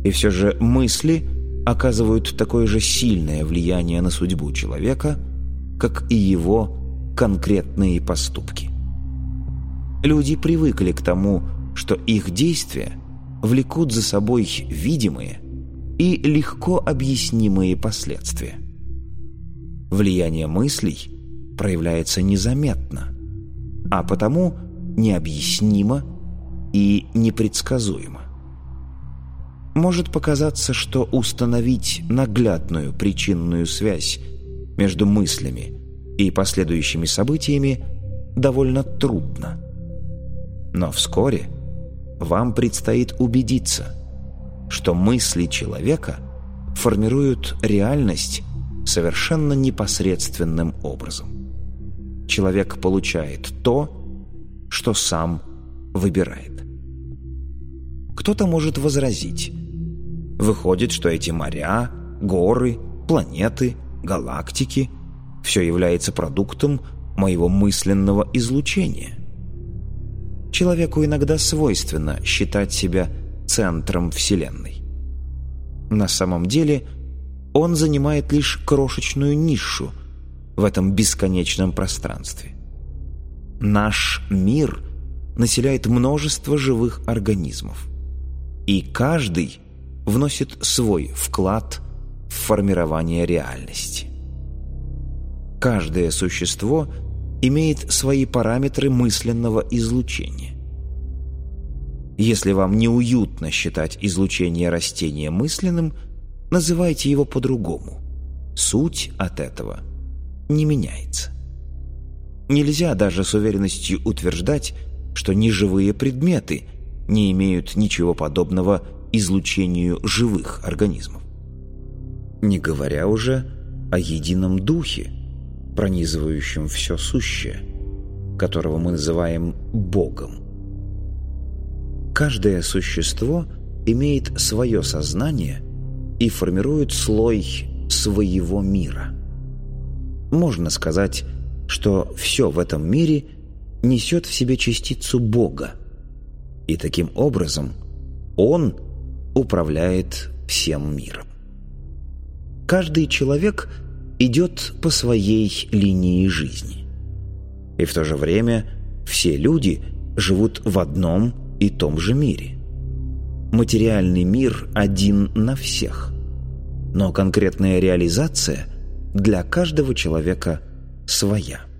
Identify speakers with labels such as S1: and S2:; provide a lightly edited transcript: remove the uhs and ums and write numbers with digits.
S1: И все же мысли оказывают такое же сильное влияние на судьбу человека, как и его конкретные поступки. Люди привыкли к тому, что их действия влекут за собой видимые и легко объяснимые последствия. Влияние мыслей проявляется незаметно, а потому необъяснимо и непредсказуемо. Может показаться, что установить наглядную причинную связь между мыслями и последующими событиями довольно трудно. Но вскоре вам предстоит убедиться, что мысли человека формируют реальность совершенно непосредственным образом. Человек получает то, что сам выбирает. Кто-то может возразить: выходит, что эти моря, горы, планеты, галактики – все является продуктом моего мысленного излучения. Человеку иногда свойственно считать себя центром Вселенной. На самом деле он занимает лишь крошечную нишу в этом бесконечном пространстве. Наш мир населяет множество живых организмов, и каждый вносит свой вклад в формирование реальности. Каждое существо имеет свои параметры мысленного излучения. Если вам неуютно считать излучение растения мысленным, называйте его по-другому. Суть от этого не меняется. Нельзя даже с уверенностью утверждать, что неживые предметы не имеют ничего подобного излучению живых организмов. Не говоря уже о едином духе, пронизывающем все сущее, которого мы называем Богом. Каждое существо имеет свое сознание и формирует слой своего мира. Можно сказать, что все в этом мире несет в себе частицу Бога, и таким образом Он управляет всем миром. Каждый человек идет по своей линии жизни, и в то же время все люди живут в одном и том же мире. Материальный мир один на всех, но конкретная реализация для каждого человека своя.